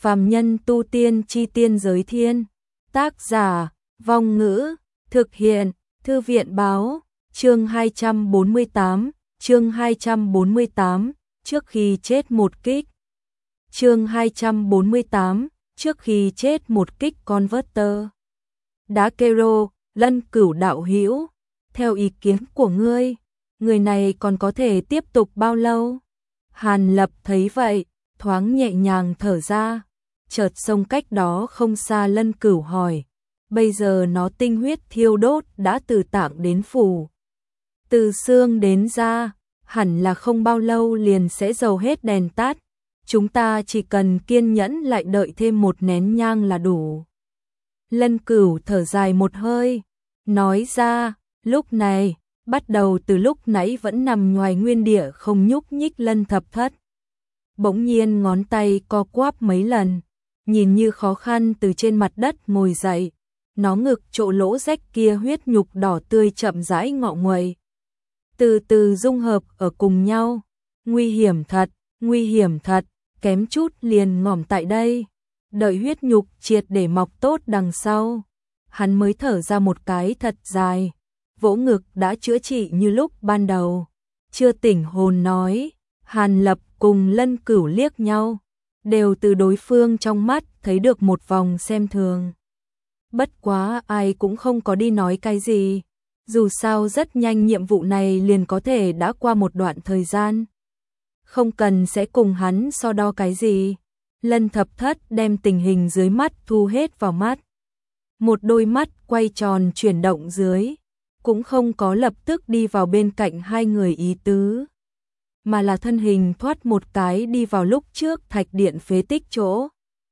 Phàm nhân tu tiên chi tiên giới thiên. Tác giả, Vong Ngữ, thực hiện, Thư viện báo, chương 248, chương 248, trước khi chết một kích. Chương 248, trước khi chết một kích converter. Đá Kero, Lân Cửu đạo hữu, theo ý kiến của ngươi, người này còn có thể tiếp tục bao lâu? Hàn Lập thấy vậy, thoáng nhẹ nhàng thở ra, chợt xông cách đó không xa Lân Cửu hỏi, bây giờ nó tinh huyết thiêu đốt đã từ tạng đến phủ, từ xương đến da, hẳn là không bao lâu liền sẽ dầu hết đèn tắt, chúng ta chỉ cần kiên nhẫn lại đợi thêm một nén nhang là đủ. Lân Cửu thở dài một hơi, nói ra, lúc này, bắt đầu từ lúc nãy vẫn nằm ngoài nguyên địa không nhúc nhích Lân Thập Thất. Bỗng nhiên ngón tay co quắp mấy lần, nhìn như khó khăn từ trên mặt đất ngồi dậy, nó ngực chỗ lỗ rách kia huyết nhục đỏ tươi chậm rãi ngọ nguậy, từ từ dung hợp ở cùng nhau, nguy hiểm thật, kém chút liền ngỏm tại đây. Đợi huyết nhục triệt để mọc tốt đằng sau, hắn mới thở ra một cái thật dài, vỗ ngực đã chữa trị như lúc ban đầu. Chưa tỉnh hồn nói, Hàn Lập cùng Lân Cửu liếc nhau, đều từ đối phương trong mắt thấy được một vòng xem thường. Bất quá ai cũng không có đi nói cái gì, dù sao rất nhanh nhiệm vụ này liền có thể đã qua một đoạn thời gian. Không cần sẽ cùng hắn so đo cái gì. Lân Thập Thất đem tình hình dưới mắt thu hết vào mắt. Một đôi mắt quay tròn chuyển động dưới, cũng không có lập tức đi vào bên cạnh hai người ý tứ, mà là thân hình thoát một cái đi vào lúc trước thạch điện phế tích chỗ.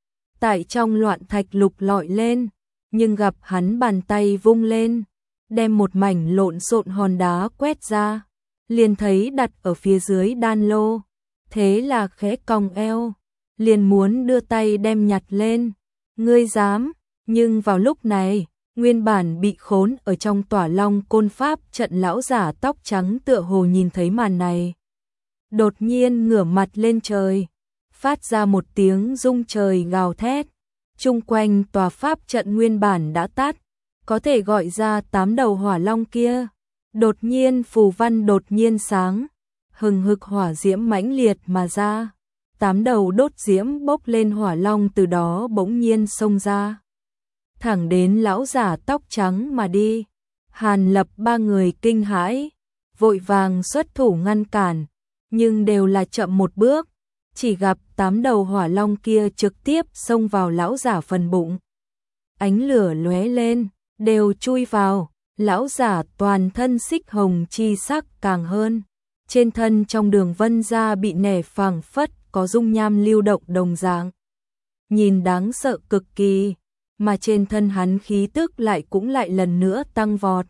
Tại trong loạn thạch lục lọi lên, nhưng gặp hắn bàn tay vung lên, đem một mảnh lộn xộn hòn đá quét ra, liền thấy đặt ở phía dưới đan lô, thế là khẽ cong eo, liền muốn đưa tay đem nhặt lên. Ngươi dám? Nhưng vào lúc này, nguyên bản bị khốn ở trong Tỏa Long Côn Pháp trận lão giả tóc trắng tựa hồ nhìn thấy màn này, đột nhiên ngửa mặt lên trời, phát ra một tiếng rung trời gào thét. Chung quanh tòa pháp trận nguyên bản đã tắt, có thể gọi ra 8 đầu hỏa long kia, đột nhiên phù văn đột nhiên sáng, hừng hực hỏa diễm mãnh liệt mà ra. 8 đầu đốt diễm bốc lên hỏa long từ đó bỗng nhiên xông ra, thẳng đến lão giả tóc trắng mà đi. Hàn Lập ba người kinh hãi, vội vàng xuất thủ ngăn cản, nhưng đều là chậm một bước, chỉ gặp 8 đầu hỏa long kia trực tiếp xông vào lão giả phần bụng. Ánh lửa lóe lên, đều chui vào, lão giả toàn thân xích hồng chi sắc càng hơn, trên thân trong đường vân da bị nẻ phẳng phất có dung nham lưu động đồng dạng, nhìn đáng sợ cực kỳ, mà trên thân hắn khí tức cũng lại lần nữa tăng vọt,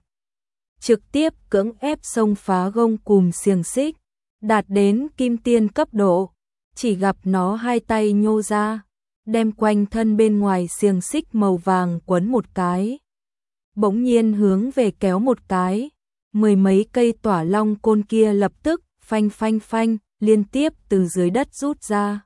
trực tiếp cưỡng ép xông phá gông cùm xiềng xích, đạt đến kim tiên cấp độ. Chỉ gặp nó hai tay nhô ra, đem quanh thân bên ngoài xiềng xích màu vàng quấn một cái, bỗng nhiên hướng về kéo một cái, 10 mấy cây Tỏa Long Côn kia lập tức phanh phanh phanh liên tiếp từ dưới đất rút ra,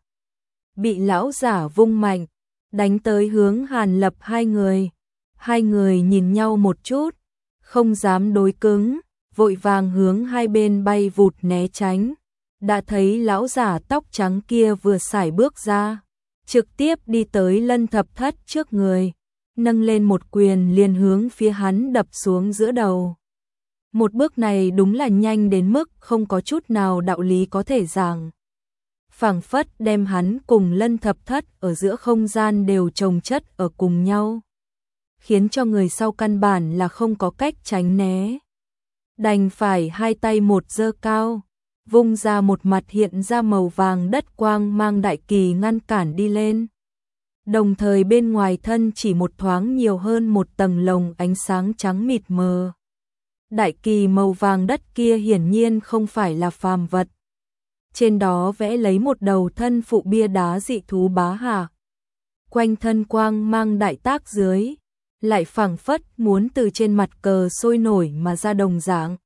bị lão giả vung mạnh, đánh tới hướng Hàn Lập hai người. Hai người nhìn nhau một chút, không dám đối cứng, vội vàng hướng hai bên bay vụt né tránh. Đã thấy lão giả tóc trắng kia vừa sải bước ra, trực tiếp đi tới Lân Thập Thất trước người, nâng lên một quyền liền hướng phía hắn đập xuống giữa đầu. Một bước này đúng là nhanh đến mức không có chút nào đạo lý có thể giảng, phảng phất đem hắn cùng Lân Thập Thất ở giữa không gian đều chồng chất ở cùng nhau, khiến cho người sau căn bản là không có cách tránh né, đành phải hai tay một giơ cao, vung ra một mặt hiện ra màu vàng đất quang mang đại kỳ ngăn cản đi lên. Đồng thời bên ngoài thân chỉ một thoáng nhiều hơn một tầng lồng ánh sáng trắng mịt mờ. Đại kỳ màu vàng đất kia hiển nhiên không phải là phàm vật. Trên đó vẽ lấy một đầu thân phụ bia đá dị thú bá hà. Quanh thân quang mang đại tác dưới, lại phảng phất muốn từ trên mặt cờ sôi nổi mà ra đồng dạng.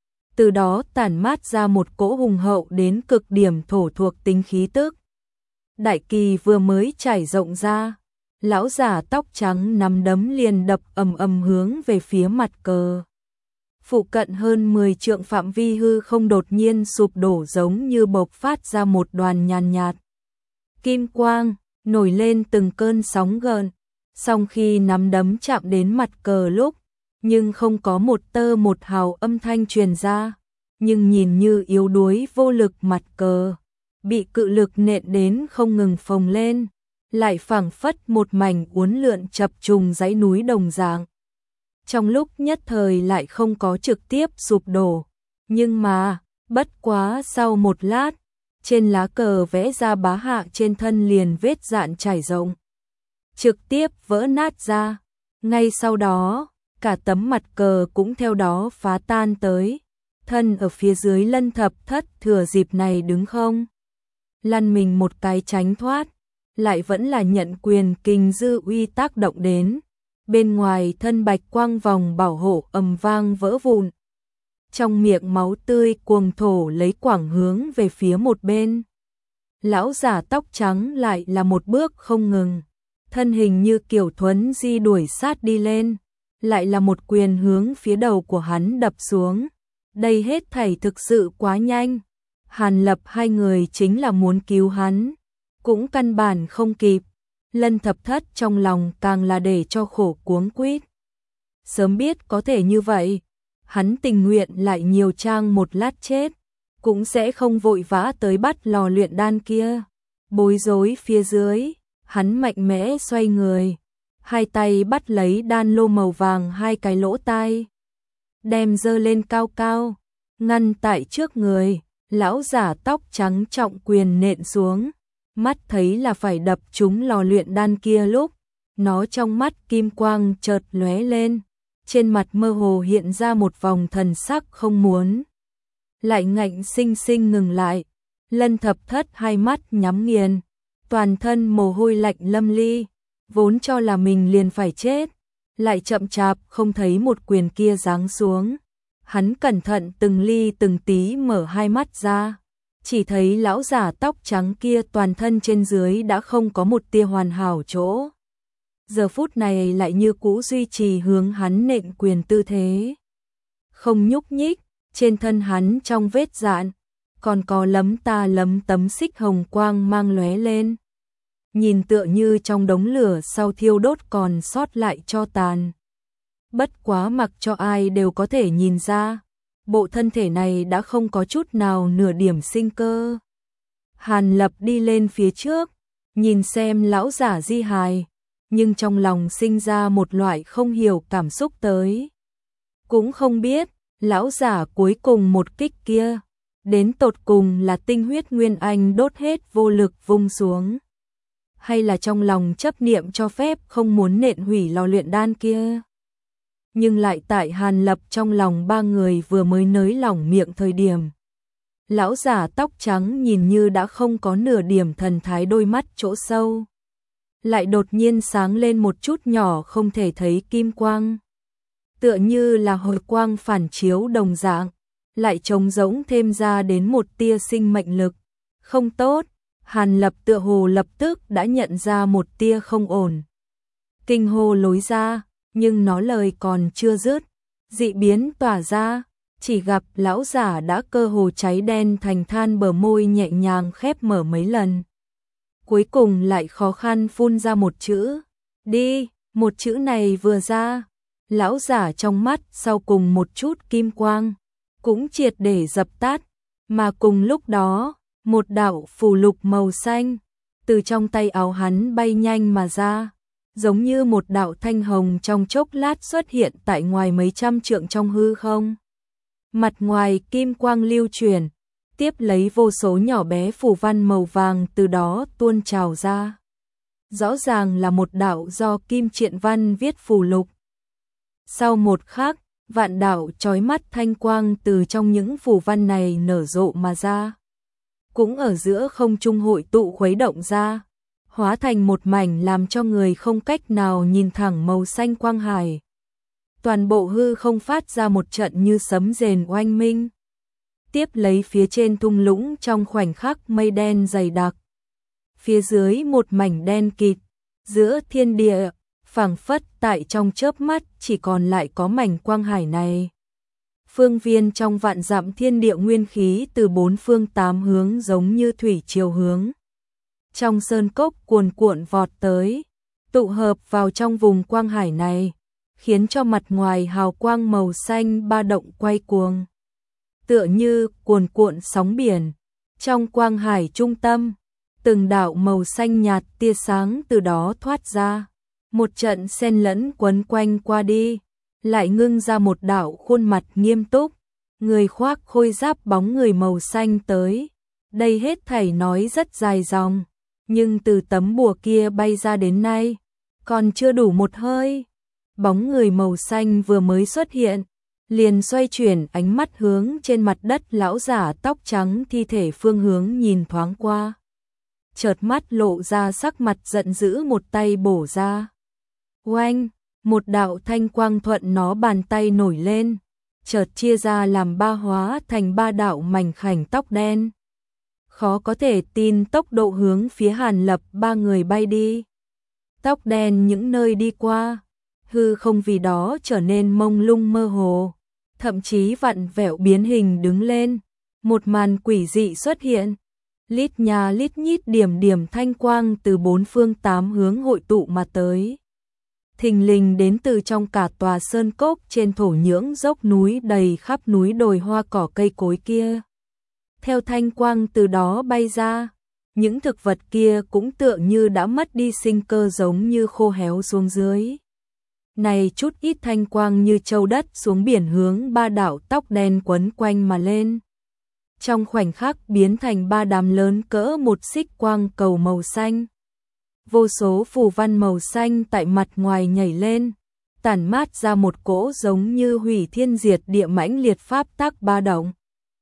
Từ đó tản mát ra một cỗ hùng hậu đến cực điểm thổ thuộc tính khí tức. đại kỳ vừa mới trải rộng ra, lão giả tóc trắng nắm đấm liền đập ầm ầm hướng về phía mặt cờ. Phụ cận hơn 10 trượng phạm vi hư không đột nhiên sụp đổ giống như bộc phát ra một đoàn nhàn nhạt. Kim quang, nổi lên từng cơn sóng gợn, song khi nắm đấm chạm đến mặt cờ lúc, nhưng không có một tơ một hào âm thanh truyền ra, nhưng nhìn như yếu đuối vô lực mặt cờ, bị cự lực nện đến không ngừng phồng lên, lại phảng phất một mảnh uốn lượn chập trùng dãy núi đồng dạng. Trong lúc nhất thời lại không có trực tiếp sụp đổ, nhưng mà, bất quá sau một lát, trên lá cờ vẽ ra bá hạ trên thân liền vết dạn trải rộng, trực tiếp vỡ nát ra. Ngay sau đó, cả tấm mặt cờ cũng theo đó phá tan tới. Thân ở phía dưới Lân Thập Thất thừa dịp này đứng không lăn mình một cái tránh thoát, lại vẫn là nhận quyền kình dư uy tác động đến. Bên ngoài thân bạch quang vòng bảo hộ ầm vang vỡ vụn. Trong miệng máu tươi cuồng thổ lấy quảng hướng về phía một bên. Lão giả tóc trắng lại là một bước không ngừng, thân hình như kiểu thuấn di đuổi sát đi lên, lại là một quyền hướng phía đầu của hắn đập xuống. Đây hết thảy thực sự quá nhanh. Hàn Lập hai người chính là muốn cứu hắn, cũng căn bản không kịp. Lân Thập Thất trong lòng càng là để cho khổ cuống quýt. Sớm biết có thể như vậy, hắn tình nguyện lại nhiều trang một lát chết, cũng sẽ không vội vã tới bắt lò luyện đan kia. Bối rối phía dưới, hắn mạnh mẽ xoay người, hai tay bắt lấy đan lô màu vàng hai cái lỗ tai, đem giơ lên cao cao, ngăn tại trước người. Lão giả tóc trắng trọng quyền nện xuống, mắt thấy là phải đập trúng lò luyện đan kia lúc, nó trong mắt kim quang chợt lóe lên, trên mặt mơ hồ hiện ra một vòng thần sắc không muốn. Lại ngạnh sinh sinh ngừng lại, Lân Thập Thất hai mắt nhắm nghiền, toàn thân mồ hôi lạnh lâm ly, vốn cho là mình liền phải chết, lại chậm chạp không thấy một quyền kia giáng xuống. Hắn cẩn thận từng ly từng tí mở hai mắt ra, chỉ thấy lão giả tóc trắng kia toàn thân trên dưới đã không có một tia hoàn hảo chỗ. Giờ phút này lại như cũ duy trì hướng hắn nện quyền tư thế. Không nhúc nhích, trên thân hắn trong vết dạn, còn có lấm ta lấm tấm xích hồng quang mang lóe lên. Nhìn tựa như trong đống lửa sau thiêu đốt còn sót lại tro tàn. Bất quá mặc cho ai đều có thể nhìn ra, bộ thân thể này đã không có chút nào nửa điểm sinh cơ. Hàn Lập đi lên phía trước, nhìn xem lão giả di hài, nhưng trong lòng sinh ra một loại không hiểu cảm xúc tới. Cũng không biết, lão giả cuối cùng một kích kia, đến tột cùng là tinh huyết nguyên anh đốt hết vô lực vung xuống, hay là trong lòng chấp niệm cho phép không muốn nện hủy lò luyện đan kia. Nhưng lại tại Hàn Lập trong lòng ba người vừa mới nới lỏng miệng thời điểm, lão giả tóc trắng nhìn như đã không có nửa điểm thần thái đôi mắt chỗ sâu, lại đột nhiên sáng lên một chút nhỏ không thể thấy kim quang, tựa như là hồi quang phản chiếu đồng dạng, lại trống rỗng thêm ra đến một tia sinh mệnh lực. Không tốt, Hàn Lập tựa hồ lập tức đã nhận ra một tia không ổn. Kinh hô lối ra, nhưng nó lời còn chưa dứt, dị biến tỏa ra, chỉ gặp lão giả đã cơ hồ cháy đen thành than, bờ môi nhẹ nhàng khép mở mấy lần. Cuối cùng lại khó khăn phun ra một chữ, đi. Một chữ này vừa ra, lão giả trong mắt sau cùng một chút kim quang cũng triệt để dập tắt, mà cùng lúc đó, một đạo phù lục màu xanh từ trong tay áo hắn bay nhanh mà ra, giống như một đạo thanh hồng trong chốc lát xuất hiện tại ngoài mấy trăm trượng trong hư không. Mặt ngoài kim quang lưu chuyển, tiếp lấy vô số nhỏ bé phù văn màu vàng từ đó tuôn trào ra. Rõ ràng là một đạo do Kim Triện Văn viết phù lục. Sau một khắc, vạn đạo chói mắt thanh quang từ trong những phù văn này nở rộ mà ra. Cũng ở giữa không trung hội tụ khuấy động ra, hóa thành một mảnh làm cho người không cách nào nhìn thẳng màu xanh quang hải. Toàn bộ hư không phát ra một trận như sấm rền oanh minh. Tiếp lấy phía trên thung lũng trong khoảnh khắc mây đen dày đặc. phía dưới một mảnh đen kịt, giữa thiên địa, phảng phất tại trong chớp mắt chỉ còn lại có mảnh quang hải này. Phương viên trong vạn dặm thiên địa nguyên khí từ bốn phương tám hướng giống như thủy triều hướng. Trong sơn cốc cuồn cuộn vọt tới, tụ hợp vào trong vùng quang hải này, khiến cho mặt ngoài hào quang màu xanh ba động quay cuồng. Tựa như cuồn cuộn sóng biển, trong quang hải trung tâm, từng đạo màu xanh nhạt tia sáng từ đó thoát ra, một trận xen lẫn quấn quanh qua đi, lại ngưng ra một đạo khuôn mặt nghiêm túc, người khoác khôi giáp bóng người màu xanh tới. Đây hết thảy nói rất dài dòng, nhưng từ tấm bùa kia bay ra đến nay, còn chưa đủ một hơi. Bóng người màu xanh vừa mới xuất hiện, liền xoay chuyển ánh mắt hướng trên mặt đất lão giả tóc trắng thi thể phương hướng nhìn thoáng qua. Chợt mắt lộ ra sắc mặt giận dữ, một tay bổ ra. Oanh, một đạo thanh quang thuận nó bàn tay nổi lên, chợt chia ra làm ba hóa thành ba đạo mảnh khảnh tóc đen. Khó có thể tin tốc độ hướng phía Hàn Lập ba người bay đi. Tóc đen những nơi đi qua, hư không vì đó trở nên mông lung mơ hồ, thậm chí vặn vẹo biến hình đứng lên. Một màn quỷ dị xuất hiện, lít nhà lít nhít điểm điểm thanh quang từ bốn phương tám hướng hội tụ mà tới. Thình lình đến từ trong cả tòa sơn cốc trên thổ nhưỡng dốc núi đầy khắp núi đồi hoa cỏ cây cối kia. Theo thanh quang từ đó bay ra, những thực vật kia cũng tựa như đã mất đi sinh cơ, giống như khô héo xuống dưới. Này chút ít thanh quang như châu đất xuống biển hướng ba đạo tóc đen quấn quanh mà lên. Trong khoảnh khắc biến thành ba đám lớn cỡ một xích quang cầu màu xanh. Vô số phù văn màu xanh tại mặt ngoài nhảy lên, tản mát ra một cỗ giống như hủy thiên diệt địa mãnh liệt pháp tắc ba động.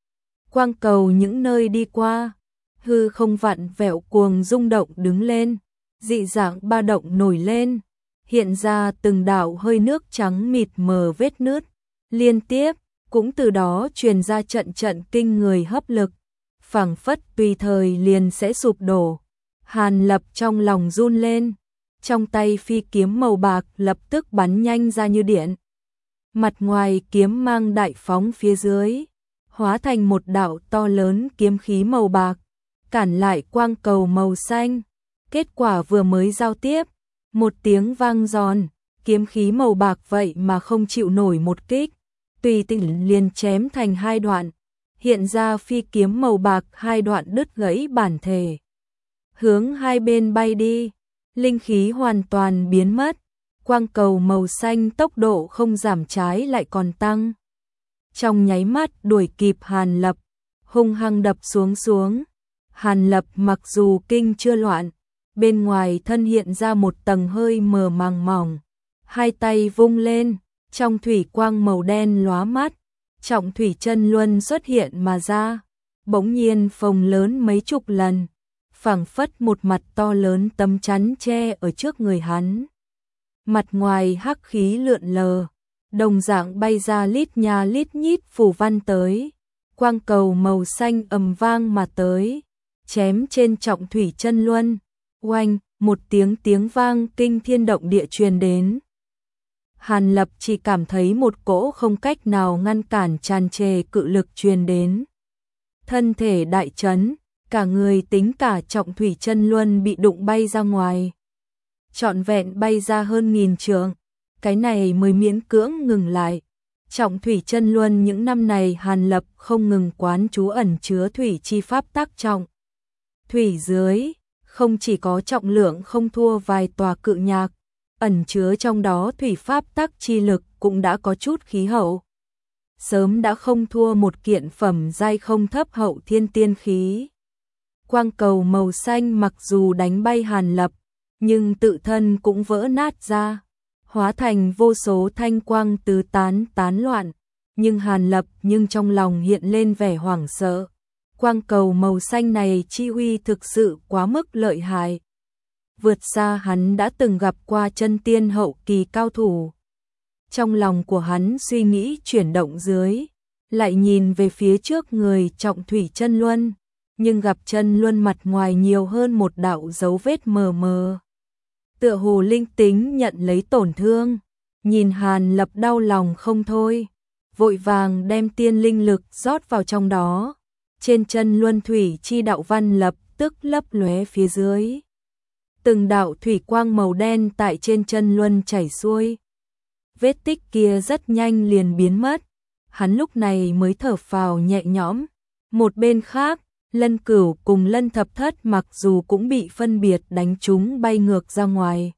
Quang cầu những nơi đi qua, hư không vặn vẹo cuồng rung động đứng lên, dị dạng ba động nổi lên, hiện ra từng đạo hơi nước trắng mịt mờ vết nứt, liên tiếp, cũng từ đó truyền ra trận trận kinh người hấp lực, phảng phất tùy thời liền sẽ sụp đổ. Hàn Lập trong lòng run lên, trong tay phi kiếm màu bạc lập tức bắn nhanh ra như điện. Mặt ngoài kiếm mang đại phóng phía dưới, hóa thành một đạo to lớn kiếm khí màu bạc, cản lại quang cầu màu xanh. Kết quả vừa mới giao tiếp, một tiếng vang giòn, kiếm khí màu bạc vậy mà không chịu nổi một kích, tùy tiện liền chém thành hai đoạn, hiện ra phi kiếm màu bạc hai đoạn đứt gãy bản thể. Hướng hai bên bay đi, linh khí hoàn toàn biến mất, quang cầu màu xanh tốc độ không giảm trái lại còn tăng. Trong nháy mắt đuổi kịp Hàn Lập, hung hăng đập xuống. Hàn Lập mặc dù kinh chưa loạn, bên ngoài thân hiện ra một tầng hơi mờ màng mỏng, hai tay vung lên, trong thủy quang màu đen lóa mắt, trọng thủy chân luân xuất hiện mà ra, bỗng nhiên phồng lớn mấy chục lần, phảng phất một mặt to lớn tấm chắn che ở trước người hắn. Mặt ngoài hắc khí lượn lờ, đồng dạng bay ra lít nhà lít nhít phù văn tới, quang cầu màu xanh ầm vang mà tới, chém trên trọng thủy chân luân. Oanh, một tiếng vang kinh thiên động địa truyền đến. Hàn Lập chỉ cảm thấy một cỗ không cách nào ngăn cản tràn trề cự lực truyền đến. Thân thể đại chấn, cả người tính cả trọng thủy chân luân bị đụng bay ra ngoài. Trọn vẹn bay ra hơn 1000 trượng, cái này mới miễn cưỡng ngừng lại. Trọng thủy chân luân những năm này Hàn Lập không ngừng quán chú ẩn chứa thủy chi pháp tác trọng. Thủy dưới, không chỉ có trọng lượng không thua vài tòa cự nhạc, ẩn chứa trong đó thủy pháp tắc chi lực cũng đã có chút khí hậu. Sớm đã không thua một kiện phẩm giai không thấp hậu thiên tiên khí. Quang cầu màu xanh mặc dù đánh bay Hàn Lập, nhưng tự thân cũng vỡ nát ra, hóa thành vô số thanh quang tứ tán loạn, nhưng Hàn Lập trong lòng hiện lên vẻ hoảng sợ. Quang cầu màu xanh này chi huy thực sự quá mức lợi hại, vượt xa hắn đã từng gặp qua chân tiên hậu kỳ cao thủ. Trong lòng của hắn suy nghĩ chuyển động dưới, lại nhìn về phía trước người trọng thủy chân luân, nhưng gặp chân luân mặt ngoài nhiều hơn một đạo dấu vết mờ mờ. Tựa hồ linh tính nhận lấy tổn thương, nhìn Hàn Lập đau lòng không thôi, vội vàng đem tiên linh lực rót vào trong đó. Trên chân luân thủy chi đạo văn lập tức lấp lóe phía dưới. Từng đạo thủy quang màu đen tại trên chân luân chảy xuôi. Vết tích kia rất nhanh liền biến mất, hắn lúc này mới thở phào nhẹ nhõm. Một bên khác, Lân Cửu cùng Lân Thập Thất mặc dù cũng bị phân biệt đánh trúng bay ngược ra ngoài.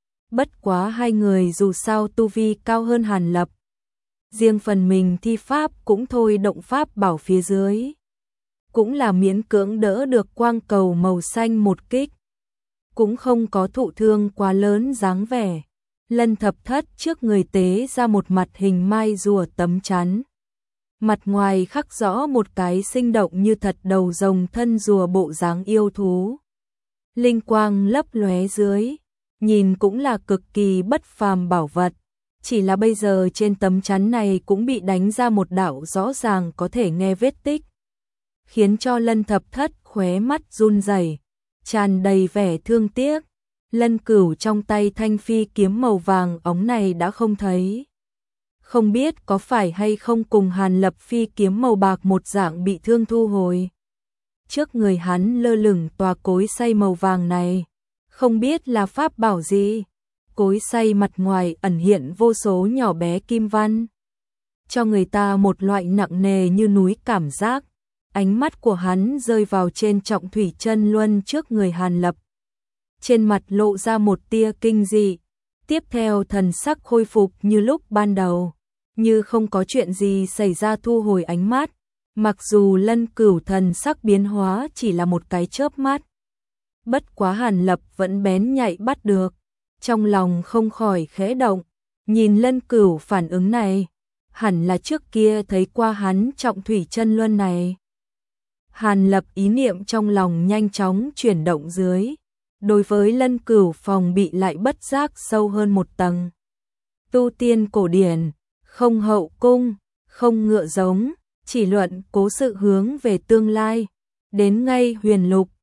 Bất quá hai người dù sao tu vi cao hơn Hàn Lập. Riêng phần mình thi pháp cũng thôi động pháp bảo phía dưới. Cũng là miễn cưỡng đỡ được quang cầu màu xanh một kích. Cũng không có thụ thương quá lớn dáng vẻ. Lân Thập Thất trước người tế ra một mặt hình mai rùa tấm chắn. Mặt ngoài khắc rõ một cái sinh động như thật đầu rồng thân rùa bộ dáng yêu thú. Linh quang lấp lóe dưới, nhìn cũng là cực kỳ bất phàm bảo vật. Chỉ là bây giờ trên tấm chắn này cũng bị đánh ra một đạo rõ ràng có thể nghe vết tích, khiến cho Lân Thập Thất khóe mắt run rẩy, tràn đầy vẻ thương tiếc. Lân Cửu trong tay thanh phi kiếm màu vàng óng này đã không thấy. Không biết có phải hay không cùng Hàn Lập phi kiếm màu bạc một dạng bị thương thu hồi. Trước người hắn lơ lửng tòa cối xay màu vàng này, không biết là pháp bảo gì. Cối xay mặt ngoài ẩn hiện vô số nhỏ bé kim văn, cho người ta một loại nặng nề như núi cảm giác. Ánh mắt của hắn rơi vào trên trọng thủy chân luân trước người Hàn Lập. Trên mặt lộ ra một tia kinh dị, tiếp theo thần sắc khôi phục như lúc ban đầu, như không có chuyện gì xảy ra thu hồi ánh mắt. Mặc dù Lân Cửu thần sắc biến hóa chỉ là một cái chớp mắt, bất quá Hàn Lập vẫn bén nhạy bắt được, trong lòng không khỏi khẽ động. Nhìn Lân Cửu phản ứng này, hẳn là trước kia thấy qua hắn trọng thủy chân luân này. Hàn Lập ý niệm trong lòng nhanh chóng chuyển động dưới, đối với Lân Cửu phòng bị lại bất giác sâu hơn một tầng. Tu tiên cổ điển, không hậu cung, không ngựa giống, chỉ luận cố sự hướng về tương lai, đến ngay huyền lục,